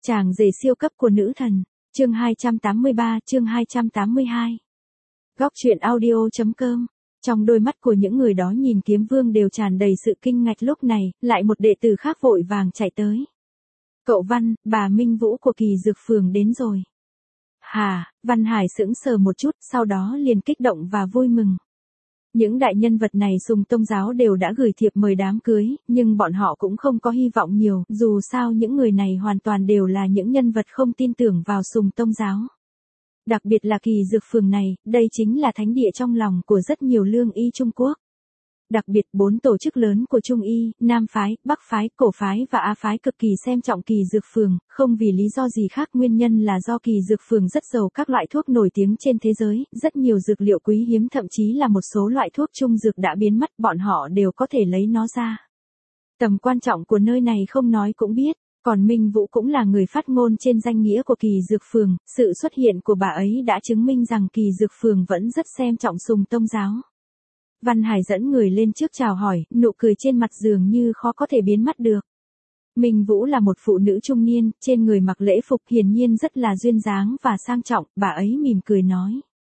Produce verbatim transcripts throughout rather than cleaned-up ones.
Chàng rể siêu cấp của nữ thần, chương hai trăm tám mươi ba, chương hai trăm tám mươi hai. Góc truyện audio.com. Trong đôi mắt của những người đó nhìn Kiếm Vương đều tràn đầy sự kinh ngạc. Lúc này, lại một đệ tử khác vội vàng chạy tới. Cậu Văn, bà Minh Vũ của Kỳ Dược Phường đến rồi. Hà, Văn Hải sững sờ một chút, sau đó liền kích động và vui mừng. Những đại nhân vật này Sùng Tông Giáo đều đã gửi thiệp mời đám cưới, nhưng bọn họ cũng không có hy vọng nhiều, dù sao những người này hoàn toàn đều là những nhân vật không tin tưởng vào Sùng Tông Giáo. Đặc biệt là Kỳ Dược Phường này, đây chính là thánh địa trong lòng của rất nhiều lương y Trung Quốc. Đặc biệt bốn tổ chức lớn của Trung y, Nam phái, Bắc phái, Cổ phái và A phái cực kỳ xem trọng Kỳ Dược Phường, không vì lý do gì khác, nguyên nhân là do Kỳ Dược Phường rất giàu các loại thuốc nổi tiếng trên thế giới, rất nhiều dược liệu quý hiếm, thậm chí là một số loại thuốc trung dược đã biến mất, bọn họ đều có thể lấy nó ra. Tầm quan trọng của nơi này không nói cũng biết, còn Minh Vũ cũng là người phát ngôn trên danh nghĩa của Kỳ Dược Phường, sự xuất hiện của bà ấy đã chứng minh rằng Kỳ Dược Phường vẫn rất xem trọng Sùng Tông Giáo. Văn Hải dẫn người lên trước chào hỏi, nụ cười trên mặt dường như khó có thể biến mất được. Minh Vũ là một phụ nữ trung niên, trên người mặc lễ phục, hiển nhiên rất là duyên dáng và sang trọng, bà ấy mỉm cười nói.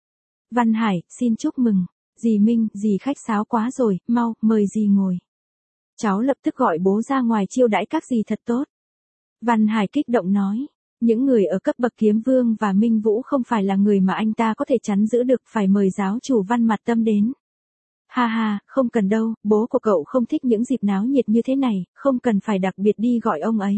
Văn Hải, xin chúc mừng. Dì Minh, dì khách sáo quá rồi, mau, mời dì ngồi. Cháu lập tức gọi bố ra ngoài chiêu đãi các dì thật tốt. Văn Hải kích động nói. Những người ở cấp bậc Kiếm Vương và Minh Vũ không phải là người mà anh ta có thể chắn giữ được, phải mời giáo chủ Văn Mặt Tâm đến. Ha ha, không cần đâu, bố của cậu không thích những dịp náo nhiệt như thế này, không cần phải đặc biệt đi gọi ông ấy.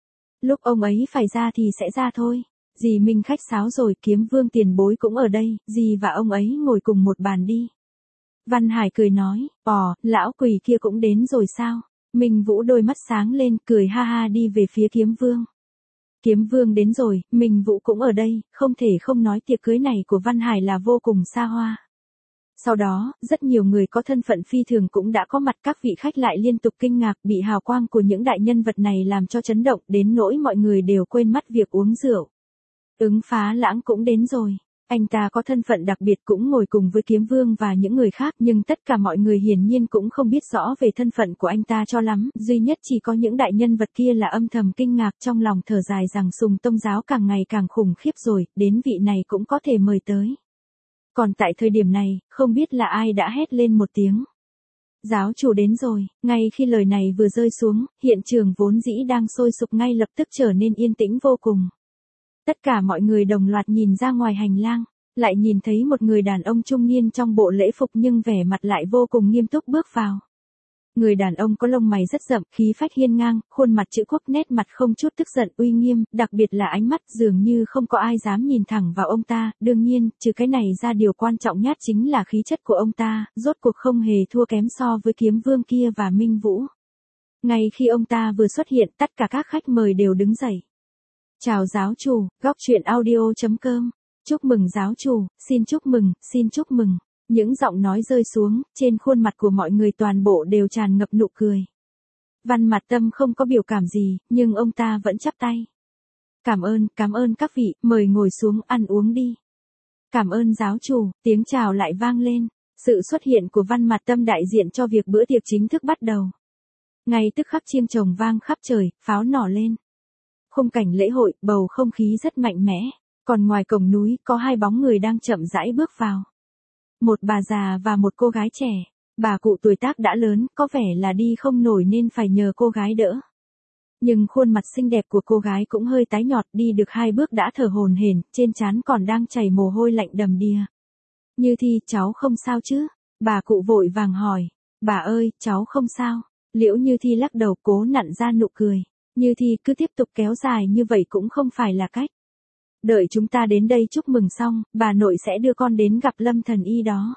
Lúc ông ấy phải ra thì sẽ ra thôi. Dì Minh khách sáo rồi, Kiếm Vương tiền bối cũng ở đây, dì và ông ấy ngồi cùng một bàn đi. Văn Hải cười nói, ồ, lão quỷ kia cũng đến rồi sao? Minh Vũ đôi mắt sáng lên, cười ha ha đi về phía Kiếm Vương. Kiếm Vương đến rồi, Minh Vũ cũng ở đây, không thể không nói tiệc cưới này của Văn Hải là vô cùng xa hoa. Sau đó, rất nhiều người có thân phận phi thường cũng đã có mặt, các vị khách lại liên tục kinh ngạc, bị hào quang của những đại nhân vật này làm cho chấn động, đến nỗi mọi người đều quên mất việc uống rượu. Ứng Phá Lãng cũng đến rồi. Anh ta có thân phận đặc biệt cũng ngồi cùng với Kiếm Vương và những người khác, nhưng tất cả mọi người hiển nhiên cũng không biết rõ về thân phận của anh ta cho lắm, duy nhất chỉ có những đại nhân vật kia là âm thầm kinh ngạc, trong lòng thở dài rằng Sùng Tông Giáo càng ngày càng khủng khiếp rồi, đến vị này cũng có thể mời tới. Còn tại thời điểm này, không biết là ai đã hét lên một tiếng. Giáo chủ đến rồi. Ngay khi lời này vừa rơi xuống, hiện trường vốn dĩ đang sôi sục ngay lập tức trở nên yên tĩnh vô cùng. Tất cả mọi người đồng loạt nhìn ra ngoài hành lang, lại nhìn thấy một người đàn ông trung niên trong bộ lễ phục nhưng vẻ mặt lại vô cùng nghiêm túc bước vào. Người đàn ông có lông mày rất rậm, khí phách hiên ngang, khuôn mặt chữ quốc, nét mặt không chút tức giận, uy nghiêm, đặc biệt là ánh mắt dường như không có ai dám nhìn thẳng vào ông ta, đương nhiên, trừ cái này ra điều quan trọng nhất chính là khí chất của ông ta, rốt cuộc không hề thua kém so với Kiếm Vương kia và Minh Vũ. Ngay khi ông ta vừa xuất hiện, tất cả các khách mời đều đứng dậy. Chào giáo chủ, góc truyện audio.com. Chúc mừng giáo chủ, xin chúc mừng, xin chúc mừng. Những giọng nói rơi xuống, trên khuôn mặt của mọi người toàn bộ đều tràn ngập nụ cười. Văn Mặt Tâm không có biểu cảm gì, nhưng ông ta vẫn chắp tay. Cảm ơn, cảm ơn các vị, mời ngồi xuống ăn uống đi. Cảm ơn giáo chủ, tiếng chào lại vang lên. Sự xuất hiện của Văn Mặt Tâm đại diện cho việc bữa tiệc chính thức bắt đầu. Ngay tức khắc chiêng trống vang khắp trời, pháo nổ lên. Khung cảnh lễ hội, bầu không khí rất mạnh mẽ, còn ngoài cổng núi có hai bóng người đang chậm rãi bước vào. Một bà già và một cô gái trẻ. Bà cụ tuổi tác đã lớn, có vẻ là đi không nổi nên phải nhờ cô gái đỡ. Nhưng khuôn mặt xinh đẹp của cô gái cũng hơi tái nhợt, đi được hai bước đã thở hổn hển, trên trán còn đang chảy mồ hôi lạnh đầm đìa. Như Thi, cháu không sao chứ? Bà cụ vội vàng hỏi. Bà ơi, cháu không sao. Liễu Như Thi lắc đầu, cố nặn ra nụ cười. Như Thi, cứ tiếp tục kéo dài như vậy cũng không phải là cách. Đợi chúng ta đến đây chúc mừng xong, bà nội sẽ đưa con đến gặp Lâm Thần Y đó.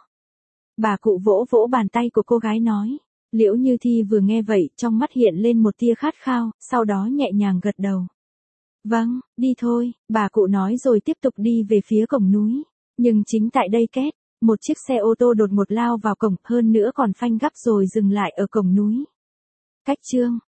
Bà cụ vỗ vỗ bàn tay của cô gái nói. Liễu Như Thi vừa nghe vậy, trong mắt hiện lên một tia khát khao, sau đó nhẹ nhàng gật đầu. Vâng, đi thôi, bà cụ nói rồi tiếp tục đi về phía cổng núi. Nhưng chính tại đây két, một chiếc xe ô tô đột ngột lao vào cổng, hơn nữa còn phanh gấp rồi dừng lại ở cổng núi. Cách chương,